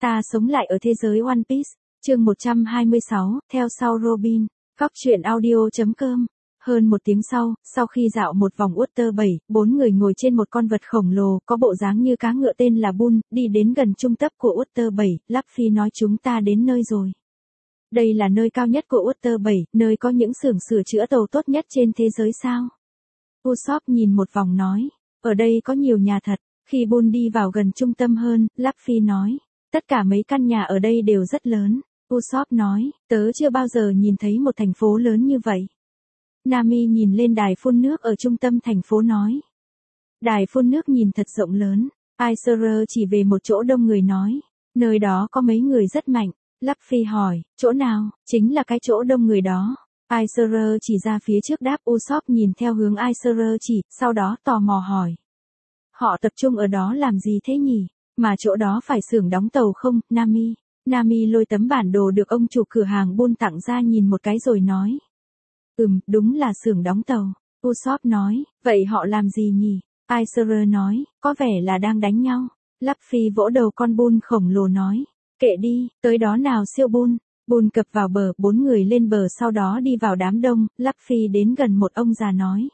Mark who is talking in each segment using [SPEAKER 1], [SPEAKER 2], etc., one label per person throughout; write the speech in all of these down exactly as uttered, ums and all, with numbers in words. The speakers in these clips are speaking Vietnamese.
[SPEAKER 1] Ta sống lại ở thế giới One Piece, chương một trăm hai mươi sáu, theo sau Robin, Cóc truyện audio chấm com. Hơn một tiếng sau, sau khi dạo một vòng Water bảy, bốn người ngồi trên một con vật khổng lồ, có bộ dáng như cá ngựa tên là Bull, đi đến gần trung tâm của Water bảy, Luffy nói chúng ta đến nơi rồi. Đây là nơi cao nhất của Water bảy, nơi có những xưởng sửa chữa tàu tốt nhất trên thế giới sao? Usopp nhìn một vòng nói, ở đây có nhiều nhà thật. Khi Bull đi vào gần trung tâm hơn, Luffy nói, tất cả mấy căn nhà ở đây đều rất lớn. Usopp nói, tớ chưa bao giờ nhìn thấy một thành phố lớn như vậy. Nami nhìn lên đài phun nước ở trung tâm thành phố nói. Đài phun nước nhìn thật rộng lớn. Aiser chỉ về một chỗ đông người nói, nơi đó có mấy người rất mạnh. Luffy hỏi, chỗ nào? Chính là cái chỗ đông người đó. Aiser chỉ ra phía trước đáp. Usopp nhìn theo hướng Aiser chỉ, sau đó tò mò hỏi. Họ tập trung ở đó làm gì thế nhỉ? Mà chỗ đó phải xưởng đóng tàu không, Nami? Nami lôi tấm bản đồ được ông chủ cửa hàng Bull tặng ra nhìn một cái rồi nói. Ừm, đúng là xưởng đóng tàu. Usopp nói, vậy họ làm gì nhỉ? Aiser nói, có vẻ là đang đánh nhau. Luffy vỗ đầu con Bull khổng lồ nói, kệ đi, tới đó nào siêu Bull. Bull cập vào bờ, bốn người lên bờ sau đó đi vào đám đông. Luffy đến gần một ông già nói.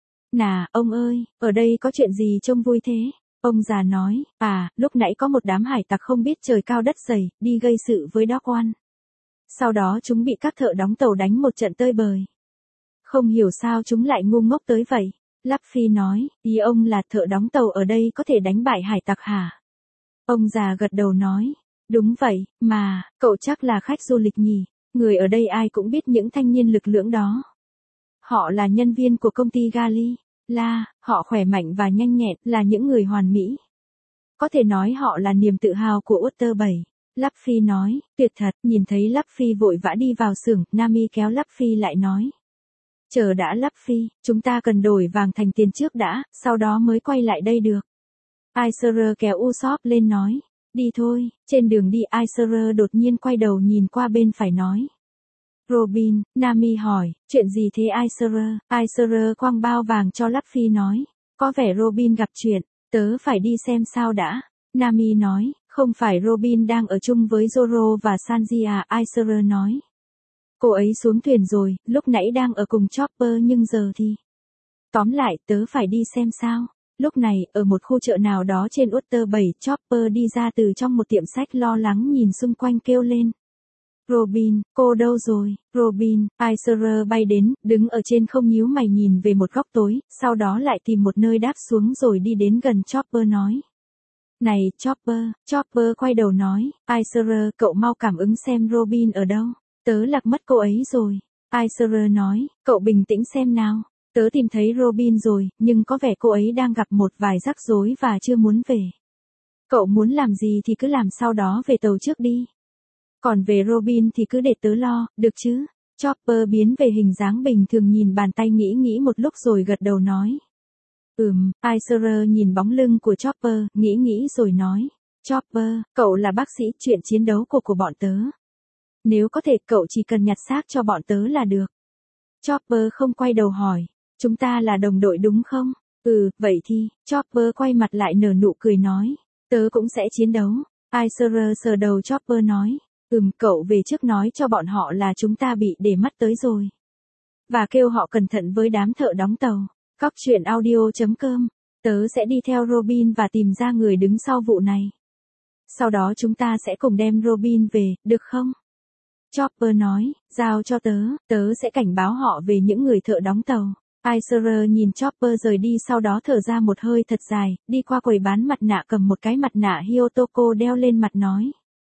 [SPEAKER 1] Nà, ông ơi, ở đây có chuyện gì trông vui thế? Ông già nói, à, lúc nãy có một đám hải tặc không biết trời cao đất dày, đi gây sự với Dog One. Sau đó chúng bị các thợ đóng tàu đánh một trận tơi bời. Không hiểu sao chúng lại ngu ngốc tới vậy. Luffy nói, ý ông là thợ đóng tàu ở đây có thể đánh bại hải tặc hả? Ông già gật đầu nói, đúng vậy, mà, cậu chắc là khách du lịch nhỉ, người ở đây ai cũng biết những thanh niên lực lưỡng đó. Họ là nhân viên của công ty Gali. La, họ khỏe mạnh và nhanh nhẹn, là những người hoàn mỹ. Có thể nói họ là niềm tự hào của Water bảy. Luffy nói, tuyệt thật, nhìn thấy Luffy vội vã đi vào xưởng, Nami kéo Luffy lại nói. Chờ đã Luffy, chúng ta cần đổi vàng thành tiền trước đã, sau đó mới quay lại đây được. Aiser kéo Usopp lên nói, đi thôi. Trên đường đi Aiser đột nhiên quay đầu nhìn qua bên phải nói. Robin, Nami hỏi, chuyện gì thế Aiser? Aiser quăng bao vàng cho Luffy nói, có vẻ Robin gặp chuyện, tớ phải đi xem sao đã. Nami nói, không phải Robin đang ở chung với Zoro và Sanji à? Aiser nói, cô ấy xuống thuyền rồi, lúc nãy đang ở cùng Chopper nhưng giờ thì... Tóm lại, tớ phải đi xem sao. Lúc này, ở một khu chợ nào đó trên Water bảy, Chopper đi ra từ trong một tiệm sách lo lắng nhìn xung quanh kêu lên. Robin, cô đâu rồi? Robin, Aiser bay đến, đứng ở trên không nhíu mày nhìn về một góc tối, sau đó lại tìm một nơi đáp xuống rồi đi đến gần Chopper nói. Này, Chopper, Chopper quay đầu nói, Aiser, cậu mau cảm ứng xem Robin ở đâu, tớ lạc mất cô ấy rồi. Aiser nói, cậu bình tĩnh xem nào, tớ tìm thấy Robin rồi, nhưng có vẻ cô ấy đang gặp một vài rắc rối và chưa muốn về. Cậu muốn làm gì thì cứ làm sau đó về tàu trước đi. Còn về Robin thì cứ để tớ lo, được chứ? Chopper biến về hình dáng bình thường nhìn bàn tay nghĩ nghĩ một lúc rồi gật đầu nói. Ừm, Aiser nhìn bóng lưng của Chopper, nghĩ nghĩ rồi nói. Chopper, cậu là bác sĩ, chuyện chiến đấu của của bọn tớ. Nếu có thể cậu chỉ cần nhặt xác cho bọn tớ là được. Chopper không quay đầu hỏi. Chúng ta là đồng đội đúng không? Ừ, vậy thì, Chopper quay mặt lại nở nụ cười nói. Tớ cũng sẽ chiến đấu. Aiser sờ đầu Chopper nói. Ừm, cậu về trước nói cho bọn họ là chúng ta bị để mắt tới rồi. Và kêu họ cẩn thận với đám thợ đóng tàu. Cóc truyện audio chấm com. Tớ sẽ đi theo Robin và tìm ra người đứng sau vụ này. Sau đó chúng ta sẽ cùng đem Robin về, được không? Chopper nói, giao cho tớ, tớ sẽ cảnh báo họ về những người thợ đóng tàu. Aiser nhìn Chopper rời đi sau đó thở ra một hơi thật dài, đi qua quầy bán mặt nạ cầm một cái mặt nạ Hyotoko đeo lên mặt nói.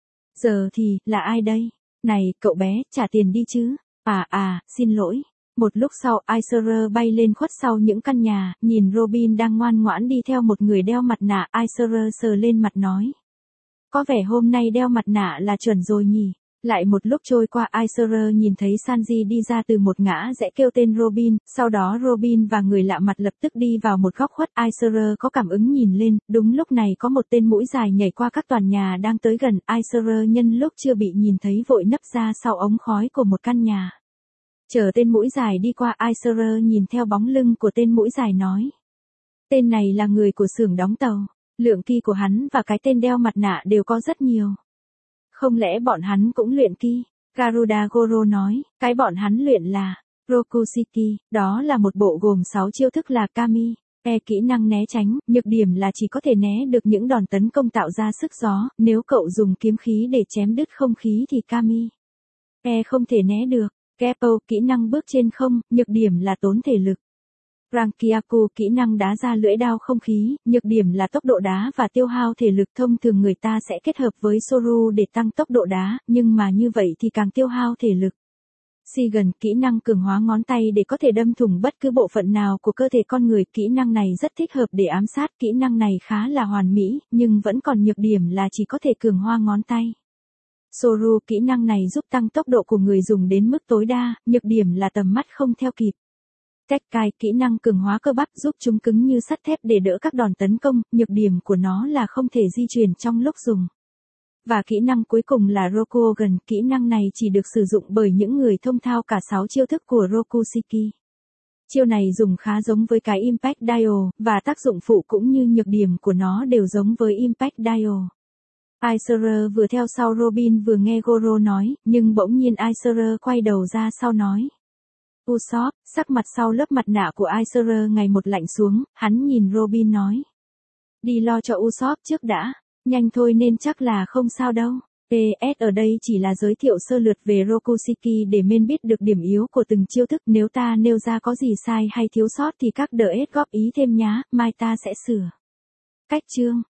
[SPEAKER 1] Giờ thì, là ai đây? Này, cậu bé, trả tiền đi chứ? À à, xin lỗi. Một lúc sau, Aiser bay lên khuất sau những căn nhà, nhìn Robin đang ngoan ngoãn đi theo một người đeo mặt nạ, Aiser sờ lên mặt nói. Có vẻ hôm nay đeo mặt nạ là chuẩn rồi nhỉ? Lại một lúc trôi qua Aiser nhìn thấy Sanji đi ra từ một ngã rẽ kêu tên Robin, sau đó Robin và người lạ mặt lập tức đi vào một góc khuất. Aiser có cảm ứng nhìn lên, đúng lúc này có một tên mũi dài nhảy qua các tòa nhà đang tới gần. Aiser nhân lúc chưa bị nhìn thấy vội nấp ra sau ống khói của một căn nhà. Chờ tên mũi dài đi qua Aiser nhìn theo bóng lưng của tên mũi dài nói. Tên này là người của xưởng đóng tàu, lượng ki của hắn và cái tên đeo mặt nạ đều có rất nhiều. Không lẽ bọn hắn cũng luyện ki? Garuda Goro nói, cái bọn hắn luyện là Rokushiki, đó là một bộ gồm sáu chiêu thức là Kami. E kỹ năng né tránh, nhược điểm là chỉ có thể né được những đòn tấn công tạo ra sức gió, nếu cậu dùng kiếm khí để chém đứt không khí thì Kami. E không thể né được. Keppo, kỹ năng bước trên không, nhược điểm là tốn thể lực. Rankyaku, kỹ năng đá ra lưỡi đao không khí, nhược điểm là tốc độ đá và tiêu hao thể lực. Thông thường người ta sẽ kết hợp với Soru để tăng tốc độ đá, nhưng mà như vậy thì càng tiêu hao thể lực. Shigen, kỹ năng cường hóa ngón tay để có thể đâm thủng bất cứ bộ phận nào của cơ thể con người. Kỹ năng này rất thích hợp để ám sát. Kỹ năng này khá là hoàn mỹ, nhưng vẫn còn nhược điểm là chỉ có thể cường hóa ngón tay. Soru, kỹ năng này giúp tăng tốc độ của người dùng đến mức tối đa, nhược điểm là tầm mắt không theo kịp. Tekkai, kỹ năng cường hóa cơ bắp giúp chúng cứng như sắt thép để đỡ các đòn tấn công, nhược điểm của nó là không thể di chuyển trong lúc dùng. Và kỹ năng cuối cùng là Rokugan, kỹ năng này chỉ được sử dụng bởi những người thông thạo cả sáu chiêu thức của Rokushiki. Chiêu này dùng khá giống với cái Impact Dial, và tác dụng phụ cũng như nhược điểm của nó đều giống với Impact Dial. Aiser vừa theo sau Robin vừa nghe Goro nói, nhưng bỗng nhiên Aiser quay đầu ra sau nói. Usopp, sắc mặt sau lớp mặt nạ của Aiser ngày một lạnh xuống, hắn nhìn Robin nói. Đi lo cho Usopp trước đã, nhanh thôi nên chắc là không sao đâu. pê ét ở đây chỉ là giới thiệu sơ lược về Rokushiki để men biết được điểm yếu của từng chiêu thức. Nếu ta nêu ra có gì sai hay thiếu sót thì các đờ ét góp ý thêm nhá, mai ta sẽ sửa. Cách chương